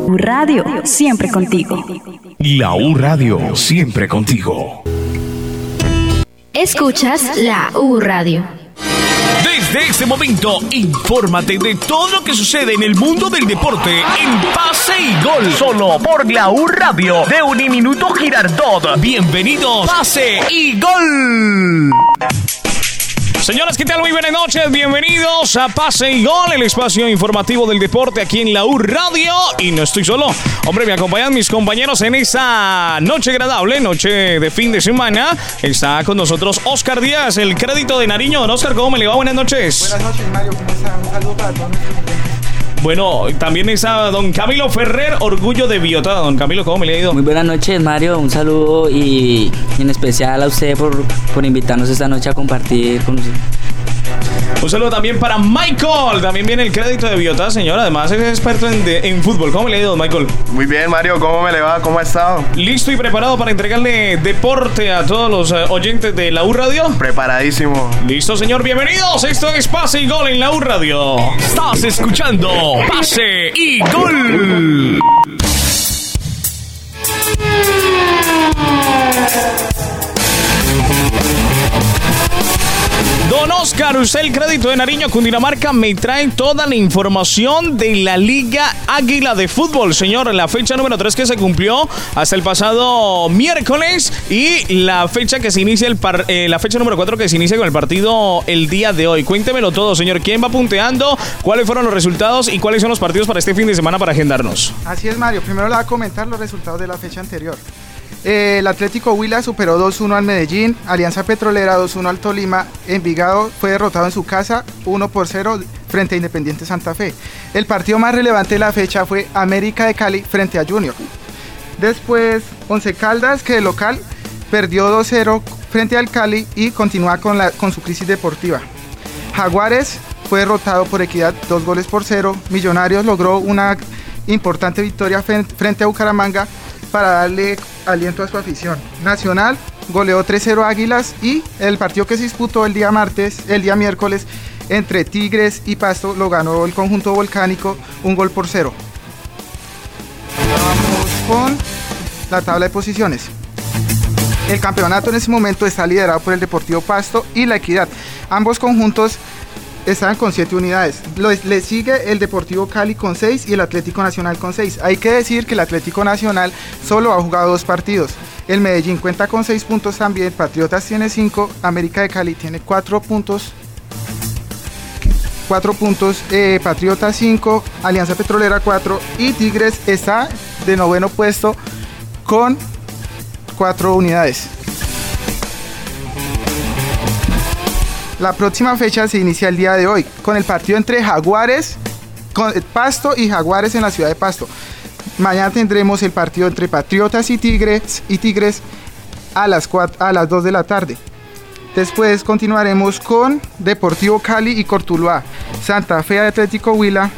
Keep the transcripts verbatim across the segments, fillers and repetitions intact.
U Radio, siempre contigo. La U Radio, siempre contigo. Escuchas la U Radio. Desde este momento, infórmate de todo lo que sucede en el mundo del deporte en Pase y Gol. Solo por la U Radio de Uniminuto Girardot. Bienvenidos, Pase y Gol. Señoras, ¿qué tal? Muy buenas noches, bienvenidos a Pase y Gol, el espacio informativo del deporte aquí en la U Radio. Y no estoy solo, hombre, me acompañan mis compañeros en esta noche agradable, noche de fin de semana. Está con nosotros Oscar Díaz, el crédito de Nariño. Don Oscar, ¿cómo me le va? Buenas noches. Buenas noches, Mario, ¿cómo está? Un saludo para todos nuestros oyentes. Bueno, también está don Camilo Ferrer, orgullo de Biotá. Don Camilo, ¿cómo me le ha ido? Muy buenas noches, Mario, un saludo y en especial a usted por, por invitarnos esta noche a compartir con usted. Un saludo también para Michael, también viene el crédito de Biotá, señor. Además es experto en, de, en fútbol. ¿Cómo me le ha ido, don Michael? Muy bien, Mario, ¿cómo me le va? ¿Cómo ha estado? ¿Listo y preparado para entregarle deporte a todos los uh, oyentes de la U Radio? Preparadísimo. Listo, señor, bienvenidos. Esto es Pase y Gol en la U Radio. Estás escuchando Pase y Gol. Don Oscar, usted el crédito de Nariño, Cundinamarca, me trae toda la información de la Liga Águila de Fútbol. Señor, la fecha número tres que se cumplió hasta el pasado miércoles y la fecha que se inicia el par, eh, la fecha número cuatro que se inicia con el partido el día de hoy. Cuéntemelo todo, señor. ¿Quién va punteando? ¿Cuáles fueron los resultados? ¿Y cuáles son los partidos para este fin de semana para agendarnos? Así es, Mario. Primero le voy a comentar los resultados de la fecha anterior. Eh, el Atlético Huila superó dos uno al Medellín, Alianza Petrolera dos uno al Tolima, Envigado fue derrotado en su casa uno por cero frente a Independiente Santa Fe. El partido más relevante de la fecha fue América de Cali frente a Junior. Después, Once Caldas, que de local perdió dos cero frente al Cali y continúa con, la, con su crisis deportiva. Jaguares fue derrotado por Equidad dos goles por cero. Millonarios logró una importante victoria frente a Bucaramanga para darle aliento a su afición. Nacional goleó tres cero a Águilas y el partido que se disputó el día martes, el día miércoles entre Tigres y Pasto lo ganó el conjunto volcánico un gol por cero. Vamos con la tabla de posiciones. El campeonato en ese momento está liderado por el Deportivo Pasto y la Equidad. Ambos conjuntos están con siete unidades. Le sigue el Deportivo Cali con seis y el Atlético Nacional con seis. Hay que decir que el Atlético Nacional solo ha jugado dos partidos. El Medellín cuenta con seis puntos también, Patriotas tiene cinco, América de Cali tiene cuatro puntos, cuatro puntos, eh, Patriotas cinco, Alianza Petrolera cuatro y Tigres está de noveno puesto con cuatro unidades. La próxima fecha se inicia el día de hoy con el partido entre Jaguares, con Pasto y Jaguares en la ciudad de Pasto. Mañana tendremos el partido entre Patriotas y Tigres, y Tigres a las cuatro, a las dos de la tarde. Después continuaremos con Deportivo Cali y Cortuluá, Santa Fe Atlético Huila,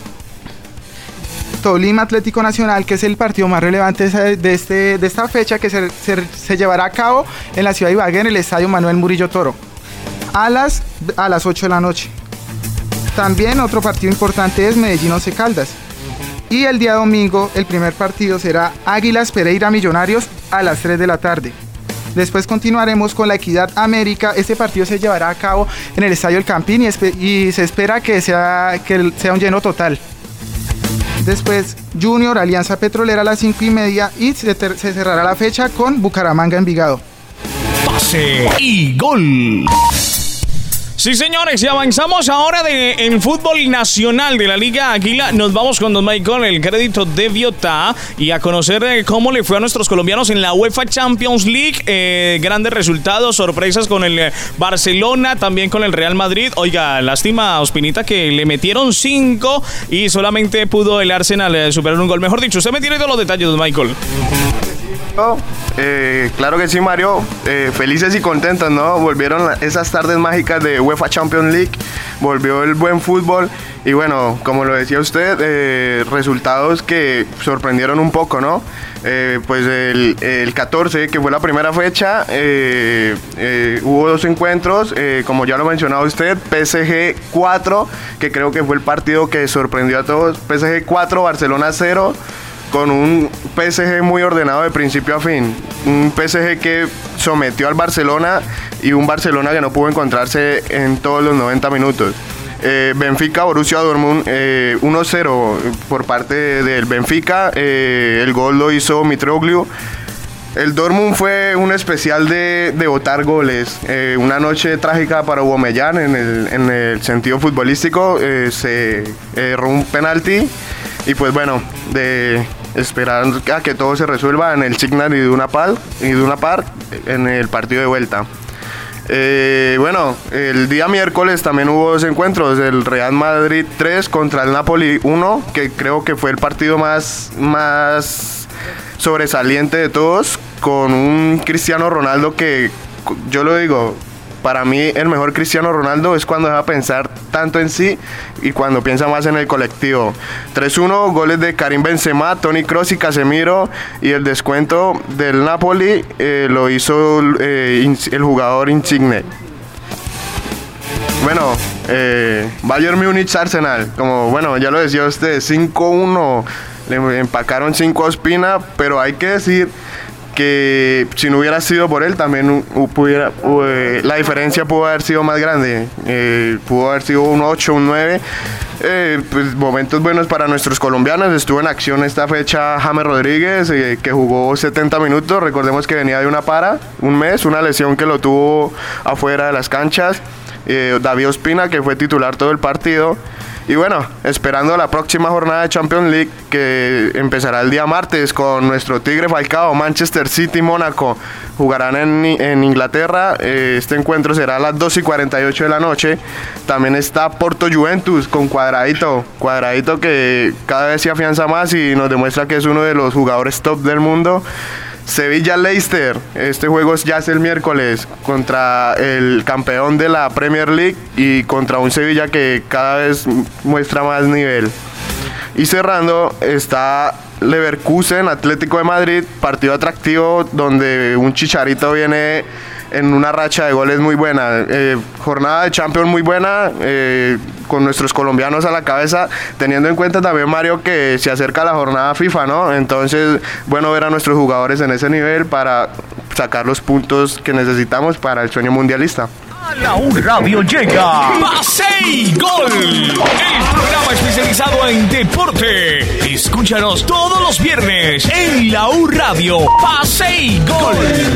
Tolima Atlético Nacional, que es el partido más relevante de, este, de esta fecha que se, se, se llevará a cabo en la ciudad de Ibagué en el estadio Manuel Murillo Toro. A las, a las ocho de la noche. También otro partido importante es Medellín Once Caldas. Y el día domingo el primer partido será Águilas Pereira Millonarios a las tres de la tarde. Después continuaremos con la Equidad América. Este partido se llevará a cabo en el Estadio El Campín y, y se espera que sea, que sea un lleno total. Después Junior Alianza Petrolera a las cinco y media y se, ter- se cerrará la fecha con Bucaramanga Envigado. Pase y Gol. Sí, señores, y avanzamos ahora de, en fútbol nacional de la Liga Águila. Nos vamos con don Michael, el crédito de Biotá, y a conocer eh, cómo le fue a nuestros colombianos en la UEFA Champions League. Eh, grandes resultados, sorpresas con el eh, Barcelona, también con el Real Madrid. Oiga, lástima, Ospinita, que le metieron cinco y solamente pudo el Arsenal eh, superar un gol. Mejor dicho, usted me tiene todos los detalles, don Michael. Eh, claro que sí, Mario, eh, felices y contentos, ¿no? Volvieron esas tardes mágicas de UEFA Champions League, volvió el buen fútbol y bueno, como lo decía usted, eh, resultados que sorprendieron un poco, ¿no? Eh, pues el, el catorce, que fue la primera fecha, eh, eh, hubo dos encuentros, eh, como ya lo mencionaba usted, P S G cuatro, que creo que fue el partido que sorprendió a todos, P S G cuatro, Barcelona cero, con un P S G muy ordenado de principio a fin, un P S G que sometió al Barcelona y un Barcelona que no pudo encontrarse en todos los noventa minutos. Eh, Benfica, Borussia Dortmund, eh, uno cero por parte del Benfica, eh, el gol lo hizo Mitroglou. El Dortmund fue un especial de, de botar goles, eh, una noche trágica para Aubameyang en el, en el sentido futbolístico, eh, se erró un penalti y pues bueno, de esperar a que todo se resuelva en el Signal Iduna Park, Iduna Park en el partido de vuelta. Eh, bueno, el día miércoles también hubo dos encuentros, el Real Madrid tres contra el Napoli uno, que creo que fue el partido más, más sobresaliente de todos, con un Cristiano Ronaldo que, yo lo digo, para mí el mejor Cristiano Ronaldo es cuando deja pensar tanto en sí y cuando piensa más en el colectivo. tres uno, goles de Karim Benzema, Toni Kroos y Casemiro, y el descuento del Napoli eh, lo hizo eh, el jugador Insigne. Bueno, eh, Bayern Múnich Arsenal, como bueno, ya lo decía usted, cinco uno, le empacaron cinco a Ospina, pero hay que decir que si no hubiera sido por él también pudiera, uh, la diferencia pudo haber sido más grande, eh, pudo haber sido un ocho, un nueve, eh, pues momentos buenos para nuestros colombianos. Estuvo en acción esta fecha James Rodríguez, eh, que jugó setenta minutos, recordemos que venía de una para, un mes, una lesión que lo tuvo afuera de las canchas, eh, David Ospina, que fue titular todo el partido. Y bueno, esperando la próxima jornada de Champions League, que empezará el día martes con nuestro Tigre Falcao, Manchester City y Mónaco. Jugarán en, en Inglaterra. Eh, este encuentro será a las dos y cuarenta y ocho de la noche. También está Porto Juventus con Cuadradito. Cuadradito que cada vez se afianza más y nos demuestra que es uno de los jugadores top del mundo. Sevilla Leicester, este juego ya es el miércoles contra el campeón de la Premier League y contra un Sevilla que cada vez muestra más nivel. Y cerrando está Leverkusen, Atlético de Madrid, partido atractivo donde un Chicharito viene en una racha de goles muy buena, eh, jornada de Champions muy buena, eh, con nuestros colombianos a la cabeza, teniendo en cuenta también, Mario, que se acerca la jornada FIFA, ¿no? Entonces, bueno ver a nuestros jugadores en ese nivel para sacar los puntos que necesitamos para el sueño mundialista. A la U Radio llega Pase y Gol, el programa especializado en deporte. Escúchanos todos los viernes en la U Radio. Pase y Gol.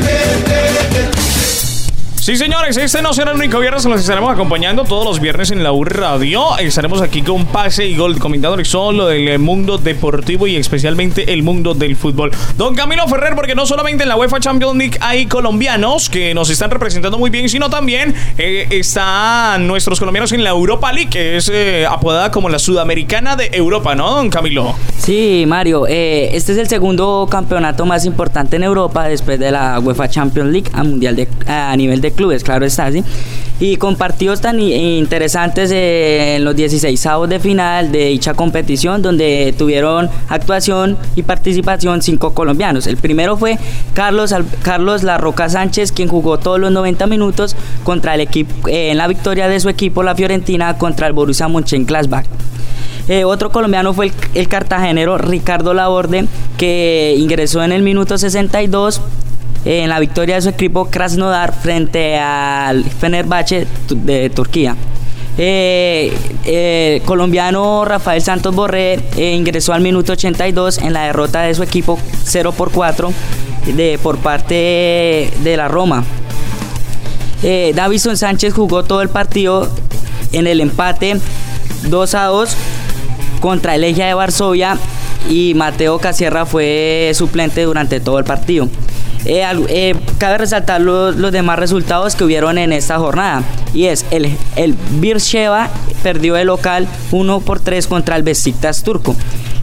Sí, señores, este no será el único viernes, nos estaremos acompañando todos los viernes en la U Radio. Estaremos aquí con Pase y Gol, comentando solo del mundo deportivo y especialmente el mundo del fútbol. Don Camilo Ferrer, porque no solamente en la UEFA Champions League hay colombianos que nos están representando muy bien, sino también eh, están nuestros colombianos en la Europa League, que es eh, apodada como la Sudamericana de Europa, ¿no, don Camilo? Sí, Mario, eh, este es el segundo campeonato más importante en Europa después de la UEFA Champions League a, mundial de, a nivel de clubes, claro está, ¿sí? Y con partidos tan interesantes eh, en los dieciseisavos de final de dicha competición, donde tuvieron actuación y participación cinco colombianos. El primero fue Carlos, Carlos La Roca Sánchez, quien jugó todos los noventa minutos contra el equipo, eh, en la victoria de su equipo, la Fiorentina, contra el Borussia Mönchengladbach. Eh, otro colombiano fue el, el cartagenero Ricardo Laborde, que ingresó en el minuto sesenta y dos en la victoria de su equipo Krasnodar frente al Fenerbahce de Turquía. Eh, eh, colombiano Rafael Santos Borré eh, ingresó al minuto ochenta y dos en la derrota de su equipo cero por cuatro de, por parte de la Roma. eh, Davison Sánchez jugó todo el partido en el empate dos a dos contra el Legia de Varsovia, y Mateo Casierra fue suplente durante todo el partido. Eh, eh, cabe resaltar los, los demás resultados que hubieron en esta jornada, y es el, el Beersheva perdió de local uno por tres contra el Besiktas turco.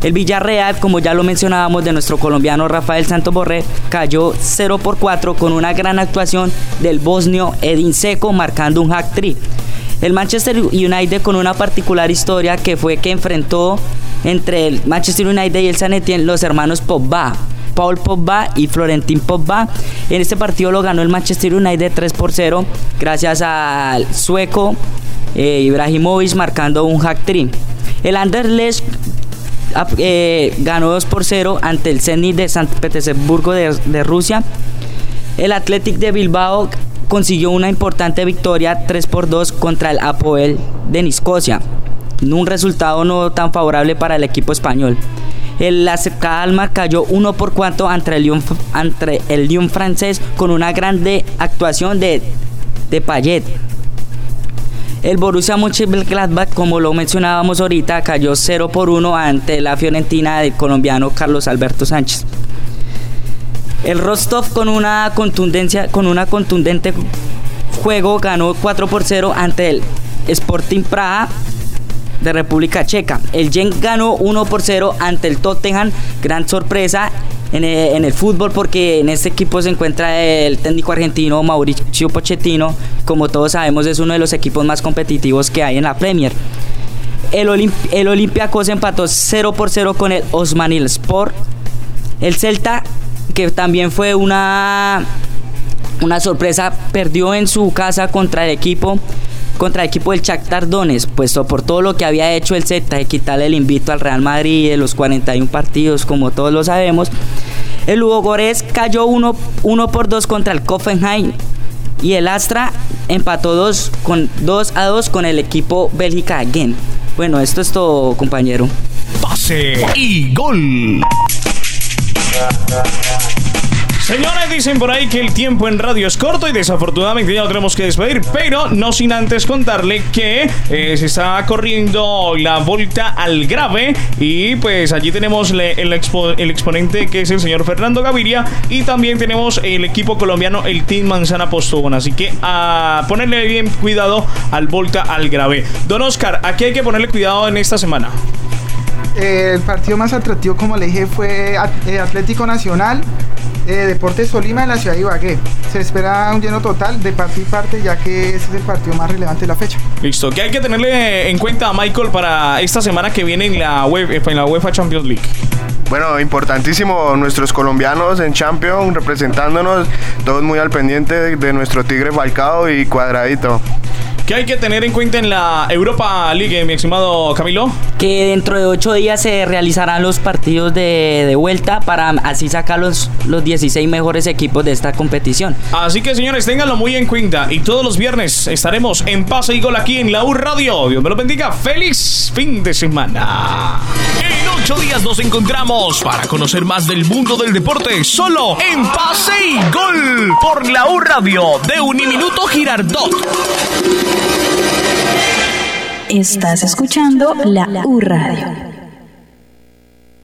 El Villarreal, como ya lo mencionábamos, de nuestro colombiano Rafael Santos Borré, cayó cero por cuatro con una gran actuación del bosnio Edin Dzeko marcando un hat-trick. El Manchester United con una particular historia que fue que enfrentó entre el Manchester United y el Saint Etienne los hermanos Pogba, Paul Pogba y Florentin Pogba. En este partido lo ganó el Manchester United tres por cero gracias al sueco eh, Ibrahimovic marcando un hat-trick. El Anderlecht eh, ganó dos por cero ante el Zenit de San Petersburgo de, de Rusia. El Athletic de Bilbao consiguió una importante victoria tres por dos contra el Apoel de Nicosia, un resultado no tan favorable para el equipo español. El A C Alkmaar cayó uno por cuatro ante el Lyon, ante el Lyon francés con una grande actuación de, de Payet. El Borussia Mönchengladbach, como lo mencionábamos ahorita, cayó cero por uno ante la Fiorentina del colombiano Carlos Alberto Sánchez. El Rostov con una contundencia, con una contundente juego ganó cuatro por cero ante el Sporting Praha de República Checa. El Genk ganó uno por cero ante el Tottenham, gran sorpresa en el, en el fútbol, porque en este equipo se encuentra el técnico argentino Mauricio Pochettino. Como todos sabemos, es uno de los equipos más competitivos que hay en la Premier. El, Olimp el Olympiacos empató cero por cero con el Osmanlispor. El Celta, que también fue una, una sorpresa, perdió en su casa contra el equipo contra el equipo del Shakhtar Donetsk, puesto por todo lo que había hecho el Celta de quitarle el invito al Real Madrid de los cuarenta y uno partidos, como todos lo sabemos. El Ludogorets cayó uno por dos contra el Hoffenheim y el Astra empató dos a dos con el equipo Bélgica Gent. Bueno, esto es todo, compañero. Pase y gol. Señores, dicen por ahí que el tiempo en radio es corto y desafortunadamente ya lo tenemos que despedir, pero no sin antes contarle que eh, se está corriendo la Volta al Grave y pues allí tenemos le, el, expo, el exponente, que es el señor Fernando Gaviria, y también tenemos el equipo colombiano, el Team Manzana Postobón, así que a ponerle bien cuidado al Volta al Grave. Don Oscar, ¿a qué hay que ponerle cuidado en esta semana? Eh, el partido más atractivo, como le dije, fue Atlético Nacional, eh, Deportes Tolima en la ciudad de Ibagué. Se espera un lleno total de parte y parte, ya que ese es el partido más relevante de la fecha. Listo, ¿qué hay que tenerle en cuenta, Michael, para esta semana que viene en la, web, en la UEFA Champions League? Bueno, importantísimo nuestros colombianos en Champions representándonos, todos muy al pendiente de, de nuestro Tigre Falcao y Cuadradito. ¿Qué hay que tener en cuenta en la Europa League, mi estimado Camilo? Que dentro de ocho días se realizarán los partidos de, de vuelta para así sacar los, los dieciséis mejores equipos de esta competición. Así que, señores, ténganlo muy en cuenta. Y todos los viernes estaremos en Pase y Gol aquí en la U Radio. Dios me lo bendiga. ¡Feliz fin de semana! En ocho días nos encontramos para conocer más del mundo del deporte solo en Pase y Gol por la U Radio de Uniminuto Girardot. Estás escuchando la U Radio.